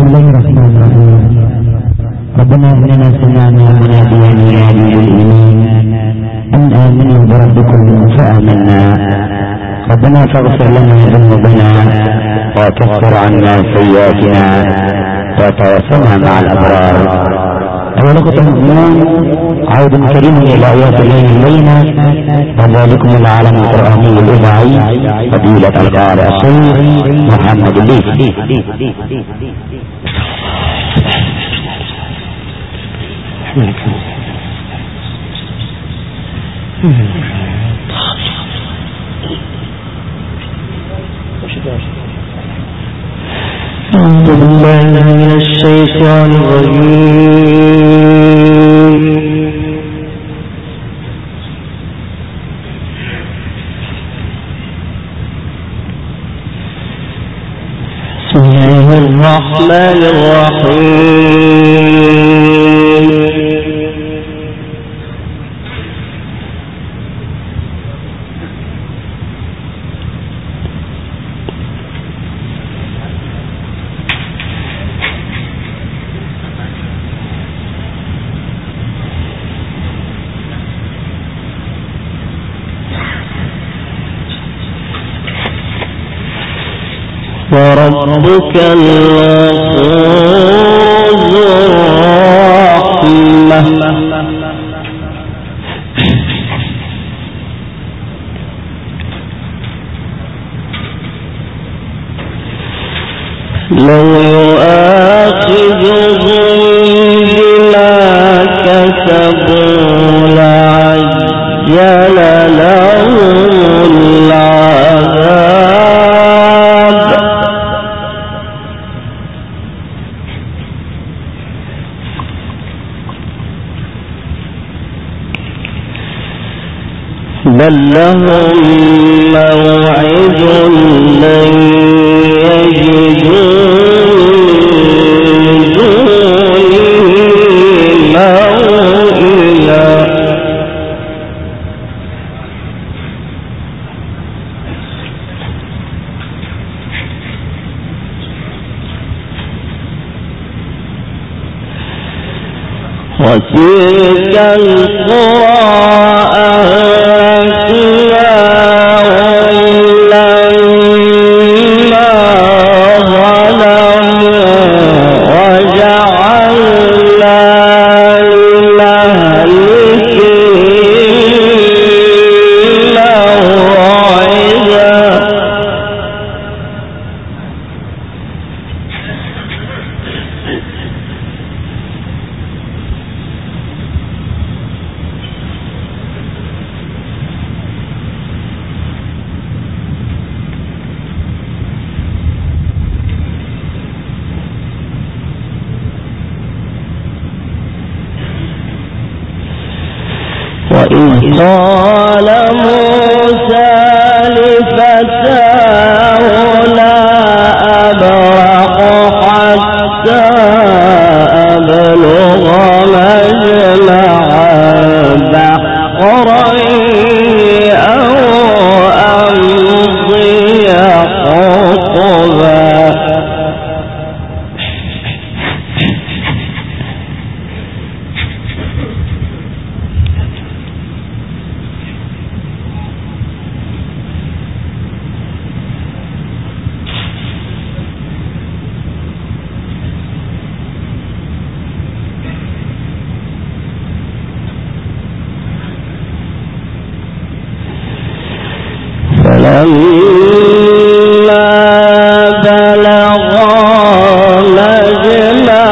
الله الرحمن الرحيم. ربنا إننا سمعنا مناديا ينادي للإيمان أن آمنوا بربكم فآمنا. ربنا فاغفر لنا ذنوبنا وكفر عنا سيئاتنا وتوفنا مع الأبرار. أيها الأخوة المؤمنون، عود كريم إلى آيات الله الليلة، وذلكم العالم القرآني الإذاعي فضيلة القارئ الشيخ محمد الليث. أعوذ بالله من الشيطان الرجيم. بسم الله الرحمن الرحيم. وربك الغفور ذو الرحمة لو يؤاخذهم بما كسبوا لعجل لهم العذاب بل لهم موعد لن يجدوا من دونه موئلا وتلك القرى وإذ قال موسى لفتاه لا أبرح حتى أبلغ مجمع البحرين أو أمضي حقبا فلما بلغا مجمع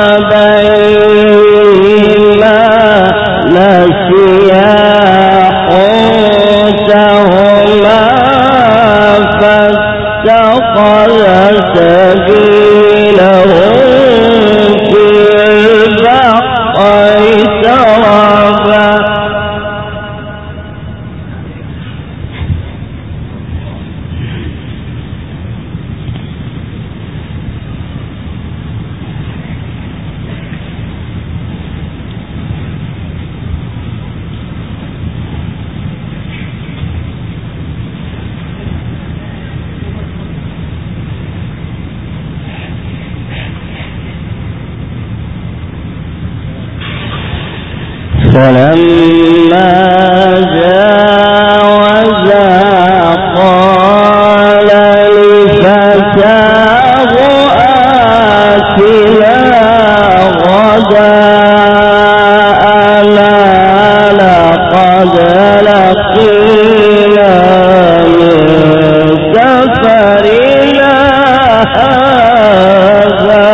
بينهما نسيا حوتهما فاتخذ سبيله في البحر سربا فلما جاوزا قال لفتاه آتنا غداءنا لقد لقينا من سفرنا هذا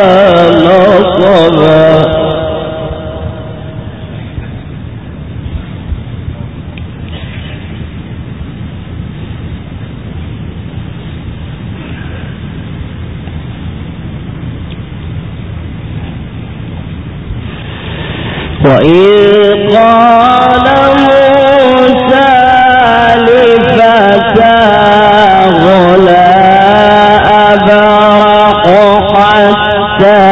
نصبا. وإذ قال موسى لفتاه لا أبرح حتى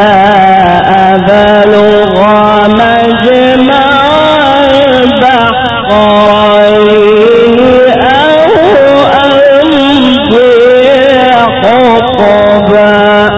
أبلغ مجمع البحرين أو أمضي حقبا.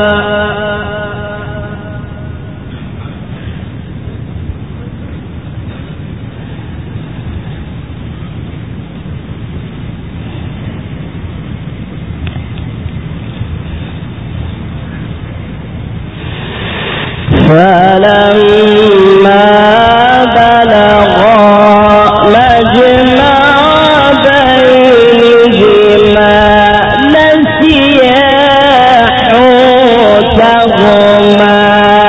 فلما بلغا مجمع بينهما نسيا حوتهما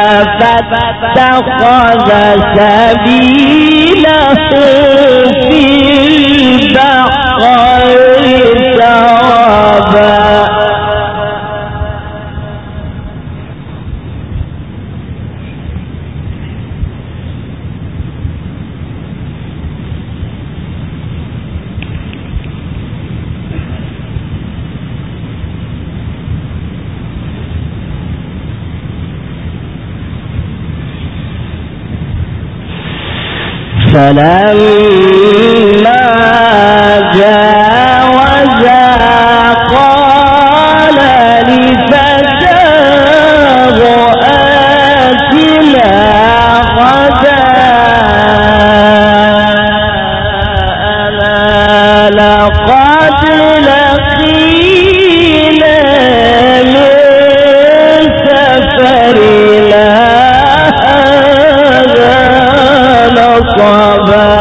فاتخذ سبيله في البحر سربا. فلما جاوزا قال لفتاه آتنا غداءنا لقد لقينا من سفرنا نصبا.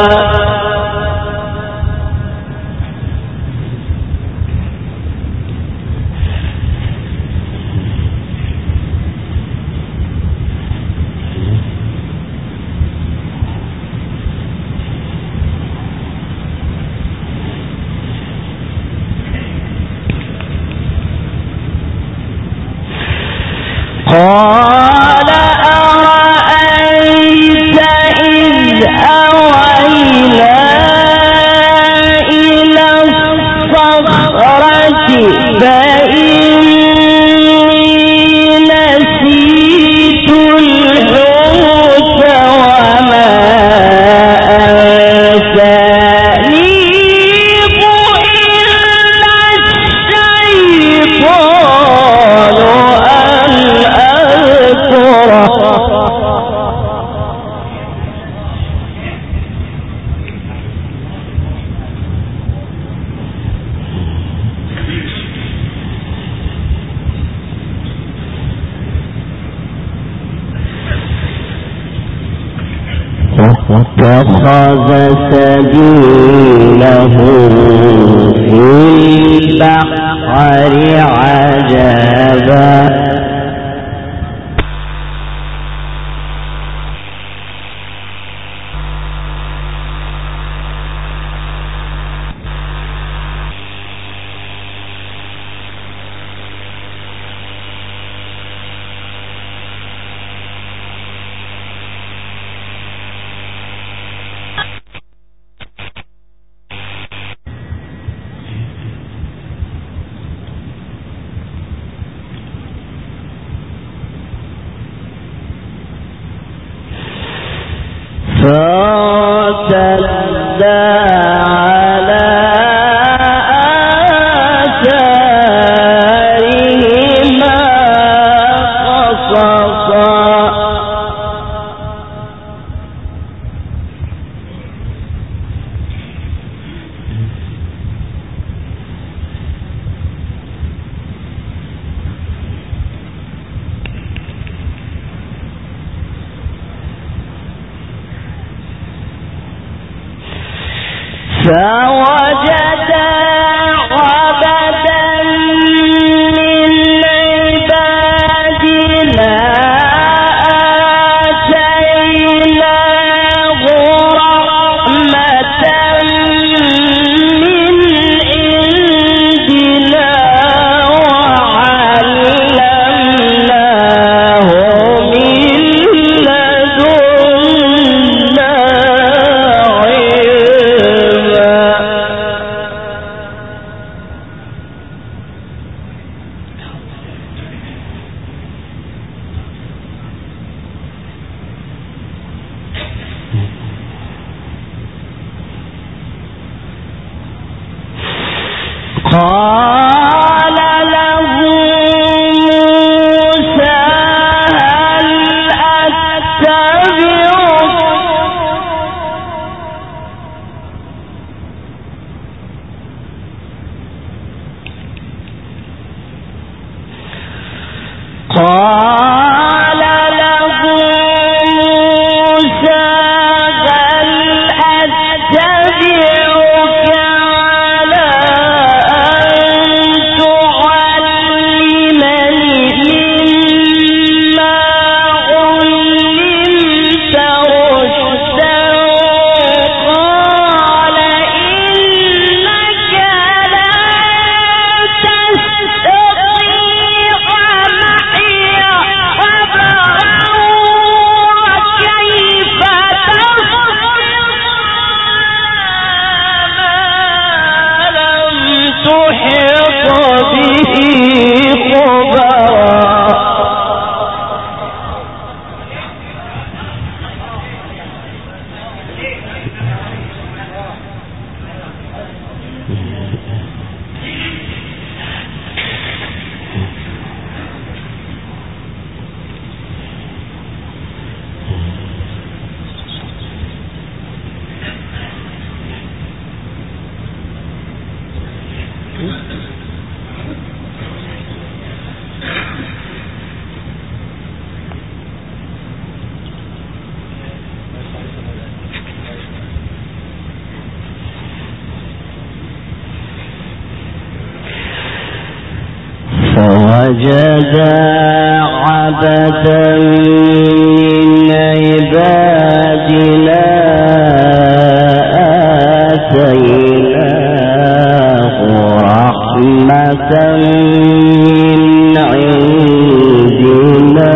قال أرأيت إذ أوينا إلى الصخرة فإني نسيت الحوت وما أنسانيه إلا الشيطان أن أذكره. واتخذ سبيله في البحر عجبا. فارتدا على آثارهما قصصا. فوجد عبدا من عبادنا آتيناه رحمة من عندنا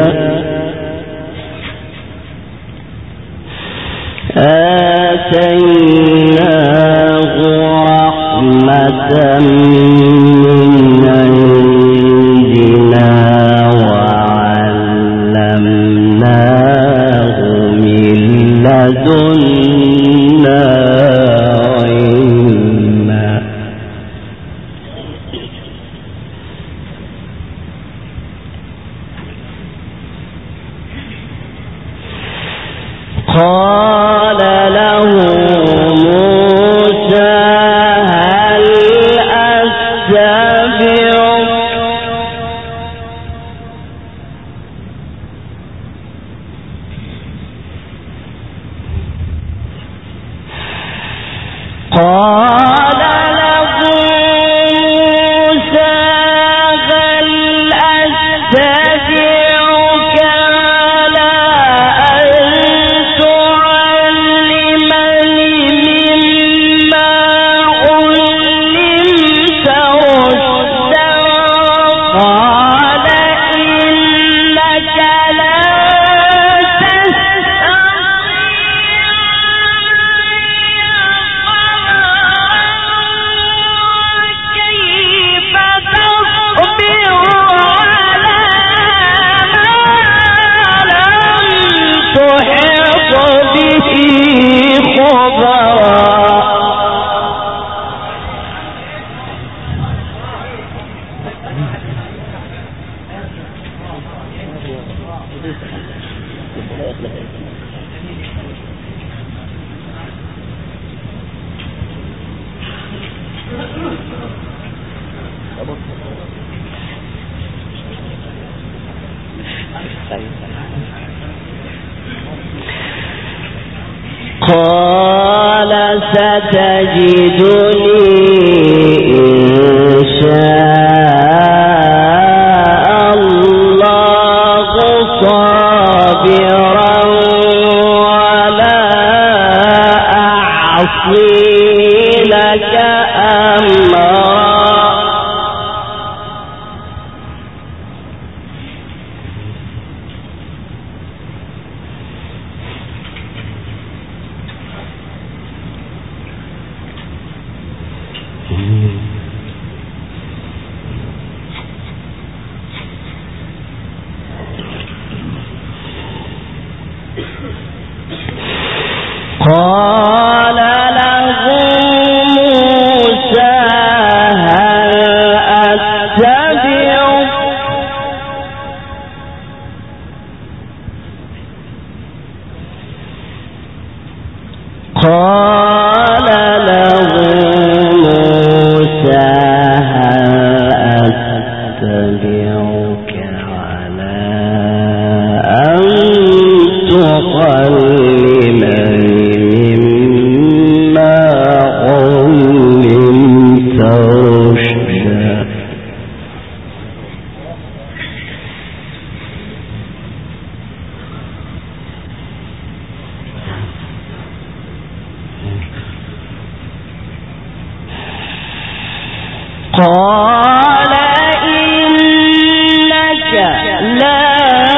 قال له موسى هل أتبعك قال له موسى هل أتبعك على أن تعلمني مما علمت رشدا قال إنك لا قال ستجدني إن شاء الله صابرا ولا أعصي لك أمرا. قال له موسى هل أتبعك قال له موسى هل أتبعك على أن تقلمني قال إنك لا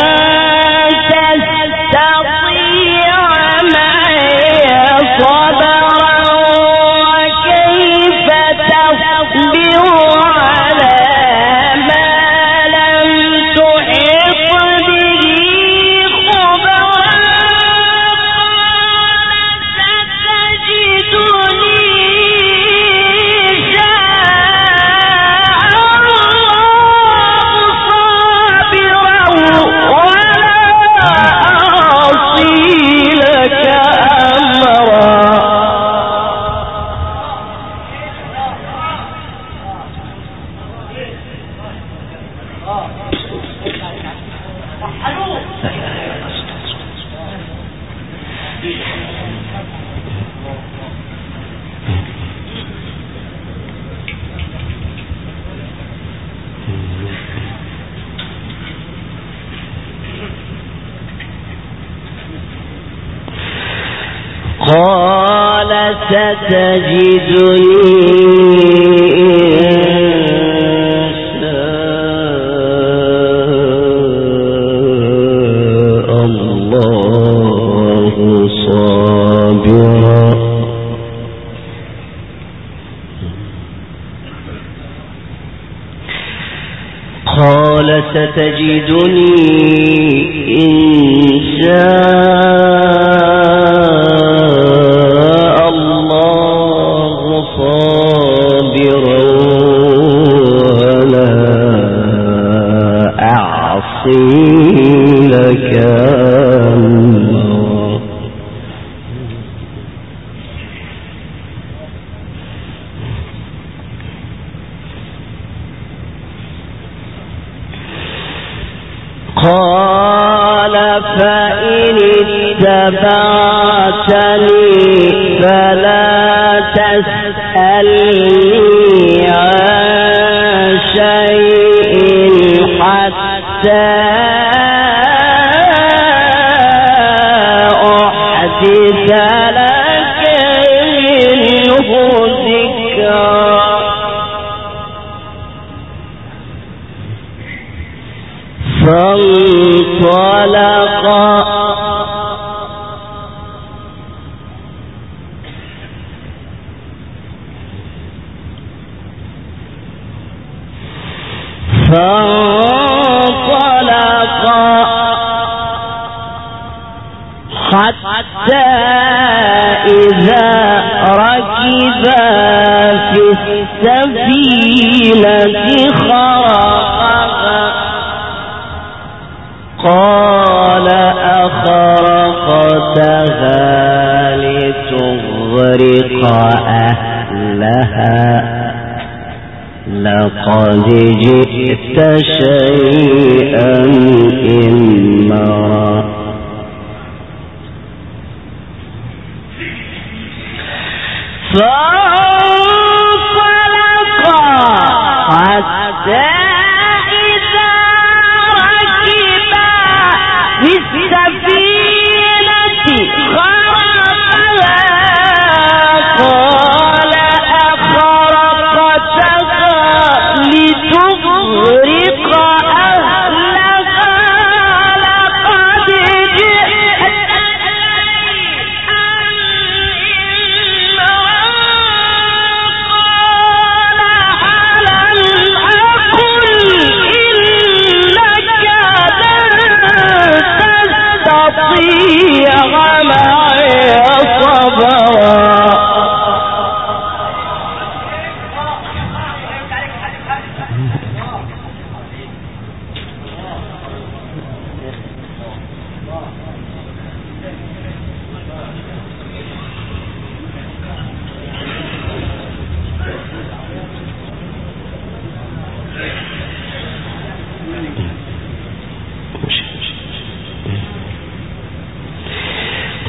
تستطيع معي صبرا وكيف تصبر على ما لم تحط به خبرا ستجدني قال ستجدني إن شاء الله صابرا قال ستجدني إن شاء الله صابرا ولا أعصي لك أمرا. قال فإن اتبعتني فلا تسألني عن شيء حتى أحدث لك منه ذكرا. فانطلقا حتى إذا ركبا في السفينة خرقها قال أخرقتها لتغرق أهلها لقد جئت شيئا إمرا.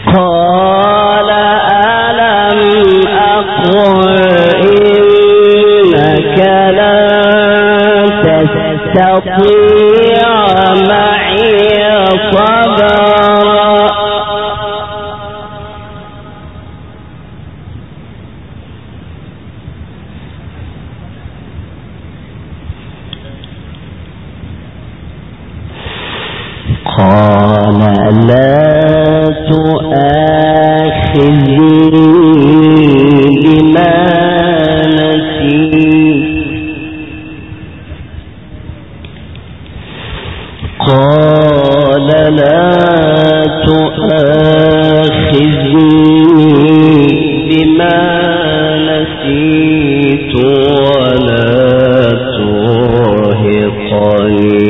قال ألم أقل إنك لن تستطيع معي صبرا قال لا تؤاخذني بما نسيت قال لا تؤاخذني بما نسيت ولا ترهقني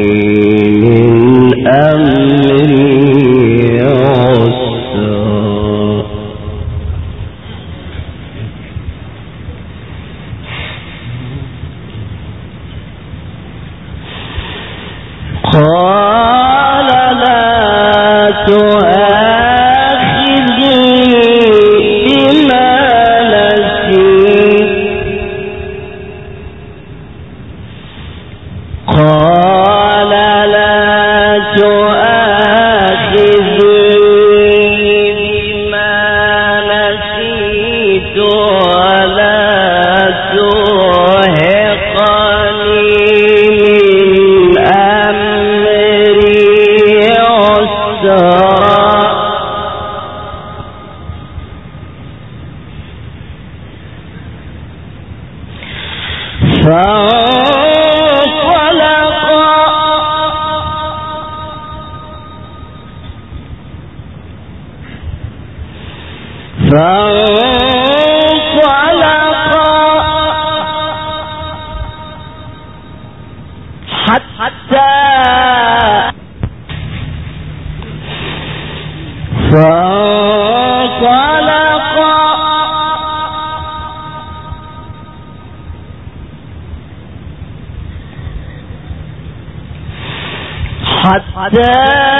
حتى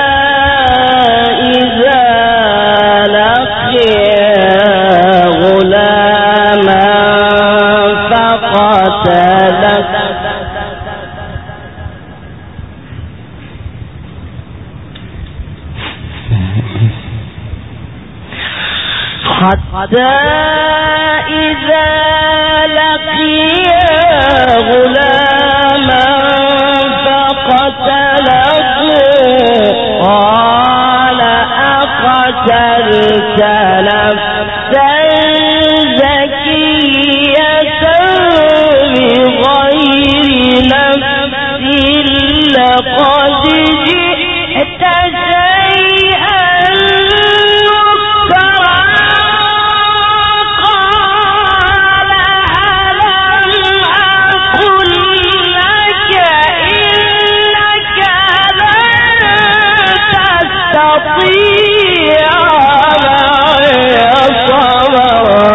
إذا لقي غلاما فقتله حتى إذا لقي غلاما فقتله قال أقتلت نفسا زكية بغير نفس لقد جئت شيئا نكرا قال ألم أقل لك إنك لن تستطيع معي صبرا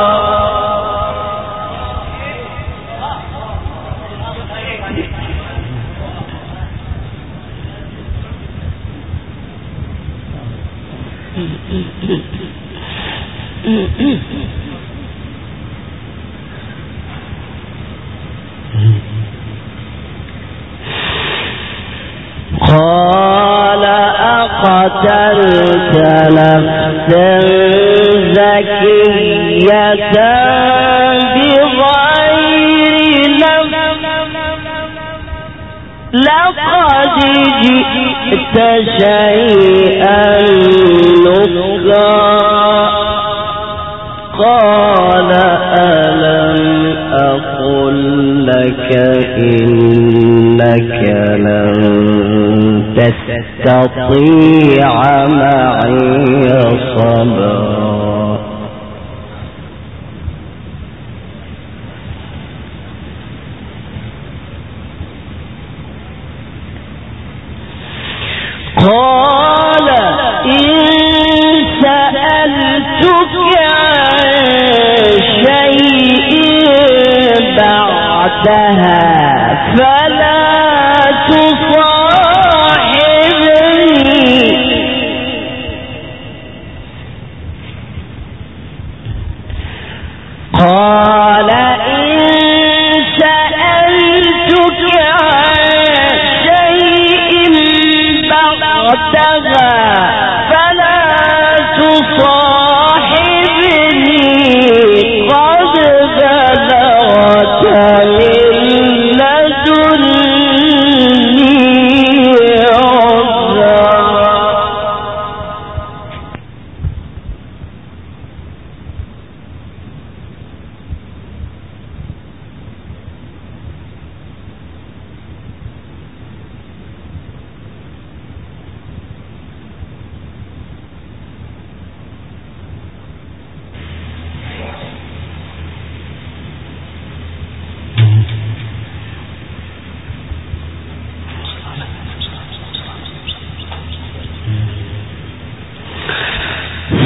قال أقتلت نفسا زكية بغير نفس لقد جئت شيئا نكرا قال ألم أقل لك إنك لن تستطيع معي صبرا قال إن سألتك عن شيء بعدها فلا تصاحبني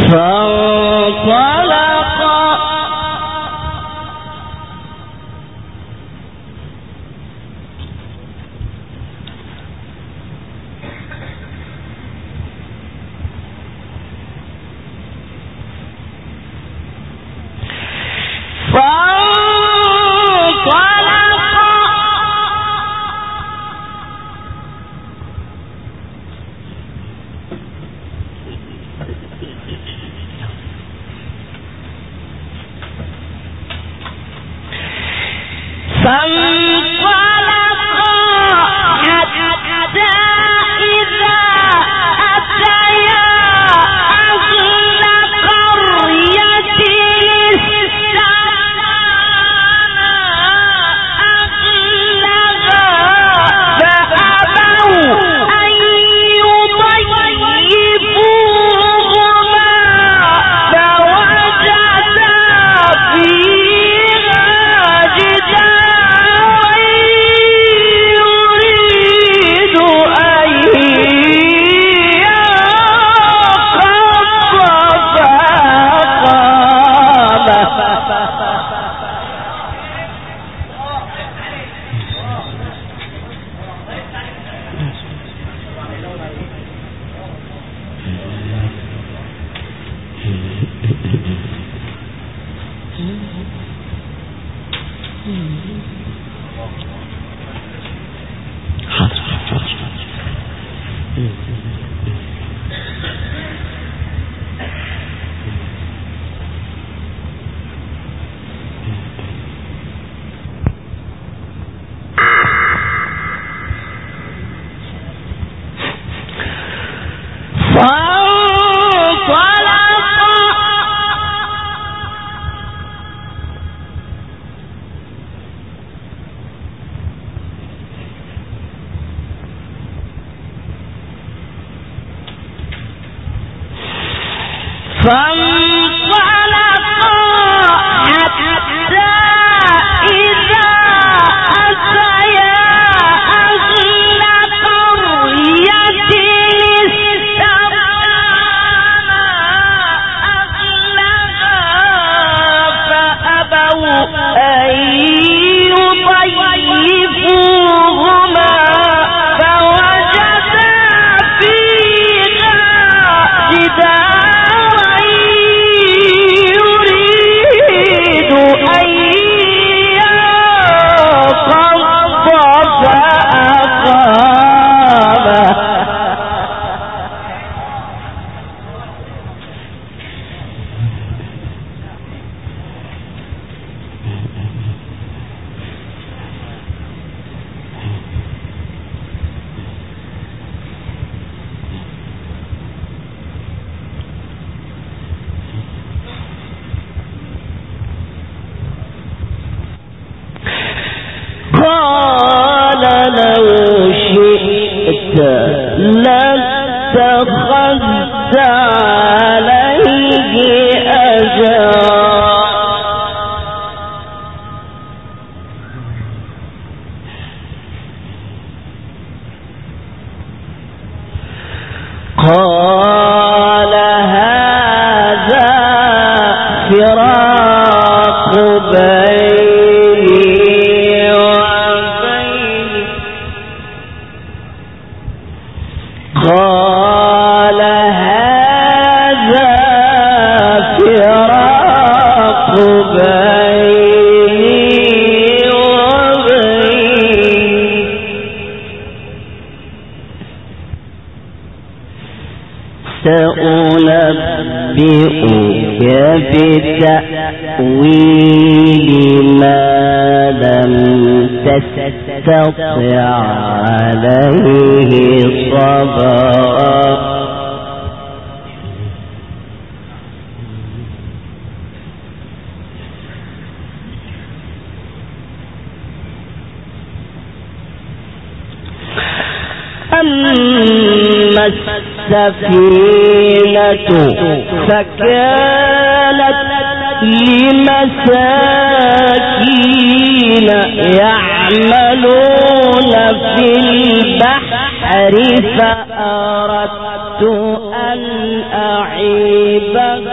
لاتخذت عليه أجرا قال هذا فراق بيني وبينك قال هذا فراق بيني وبينك سأنبئك بتأويل ما لم تستطع عليه صبرا أما السفينة فكانت لمساكين يعملون في البحر فأردت أن أعيبها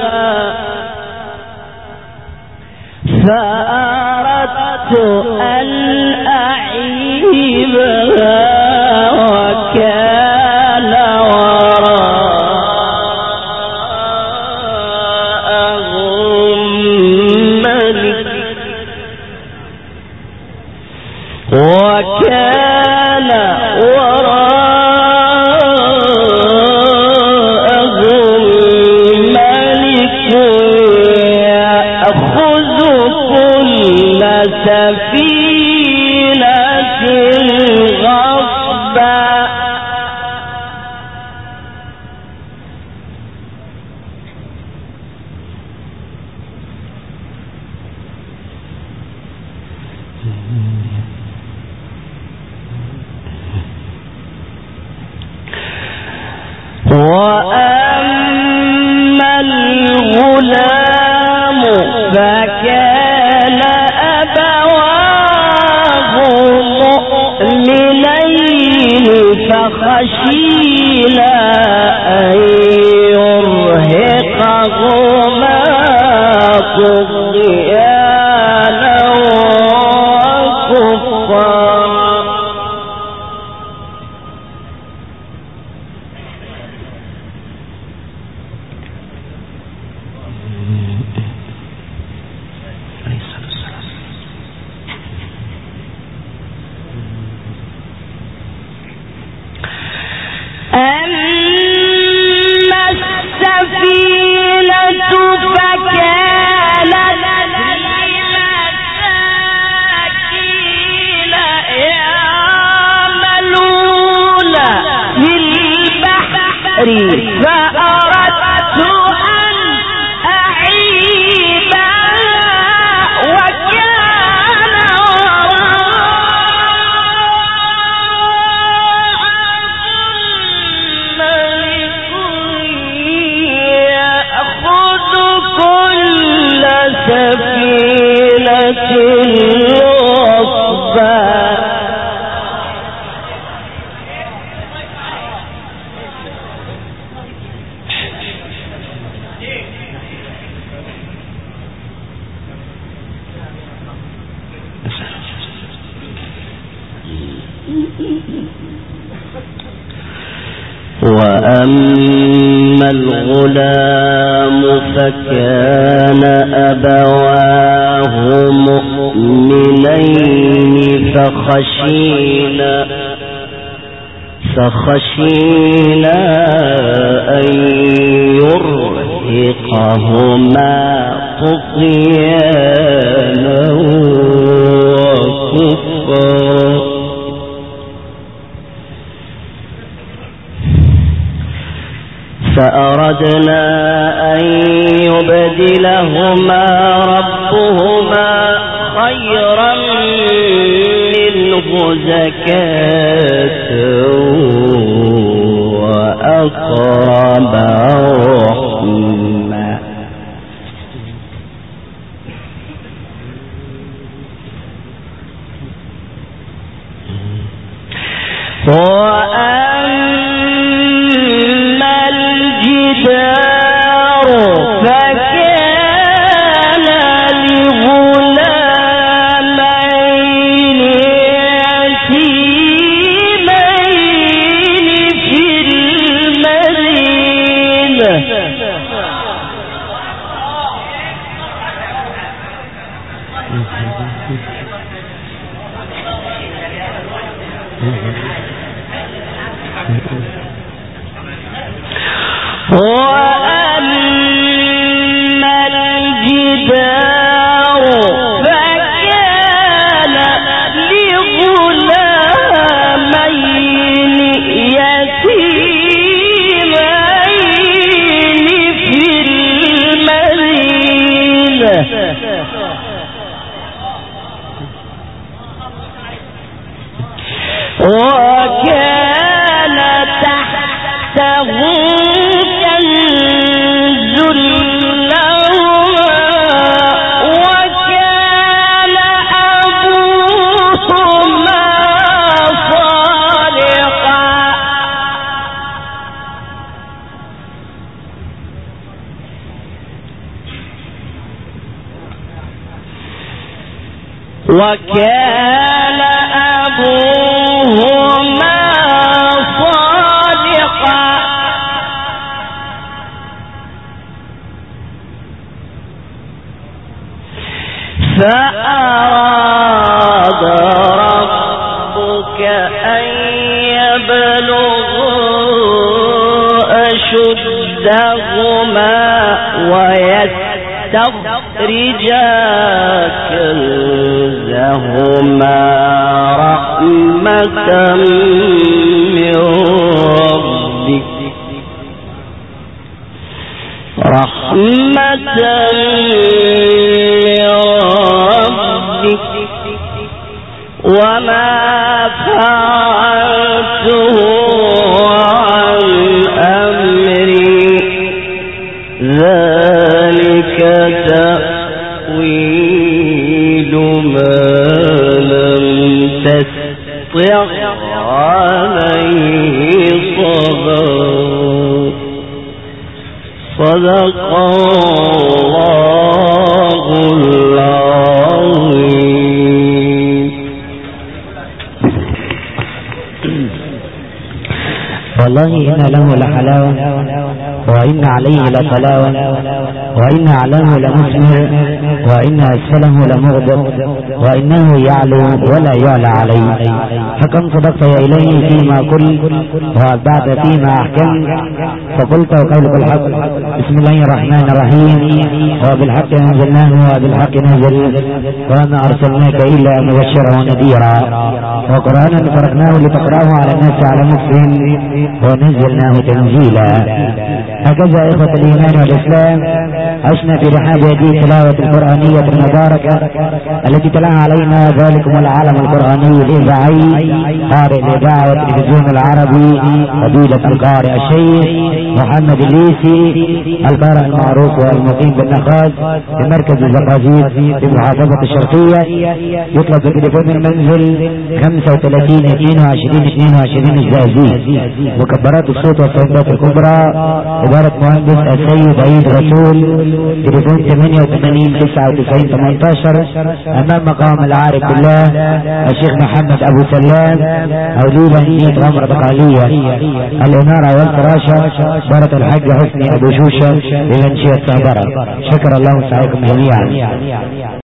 وأما الغلام فكان أبواه مؤمنين فخشينا أن يرهقهما طغيانا وكفرا. أما السفينة فكانت لمساكين يعملون في البحر فأردت أن أعيبها وكان سفينة غصبا. وأما الغلام فكان أبواه مؤمنين فخشينا أن يرهقهما طغيانا وكفرا. فأردنا أن يبدلهما ربهما خيرا منه زكاة وأقرب رحما. وأما الجدار فكان لغلامين يتيمين في المدينة وأما الجدار فكان لغلامين يتيمين في المدينة وكان تحته كنز لهما وكان أبوهما صالحا فأراد ربك أن يبلغوا أشدهما ويستخرجا كنزهما رحمة من ربك وما فعلته عن أمري تأويل ما لم تستطع عليه صبرا. صدق الله العظيم. والله إن له لحلاوة وإن عليه لطلاوة وإن أعلاه لمثمر وإن أسفله لمغضب وإنه يعلو ولا يعلى عليه. فكم صدقت يا إلهي فيما قلت وأبدعت فيما أحكمت فقلت وقولك الحق. بسم الله الرحمن الرحيم. وبالحق أنزلناه وبالحق نزل وما أرسلناك إلا مبشرا ونذيرا وقرآنا فرقناه لتقرأه على الناس على مكفٍ ونزلناه تنزيلا. هكذا إخوة الإيمان والإسلام عشنا في رحاب هذه التلاوة القرآنية المباركة التي تلاها علينا ذلكم العالم القرآني الإذاعي قارئ الإذاعة والتلفزيون العربي فضيلة القارئ الشيخ محمد الليثي القارئ المعروف والمقيم بالنخاز في مركز الزقازيق في محافظة الشرقية. يطلب بتليفون المنزل 35 22 22 الزقازيق. مكبرات الصوت والصوتات الكبرى إدارة مهندس السيد عيد رسول تليفون 88 99 18 أمام مقام العارف بالله الشيخ محمد أبو سلام أوليلا نيت غمرة قالية الإنارة والفراشة بارة الحاج حسني أبو شوشة للانشية الصابرة. شكر الله سعيكم جميعا.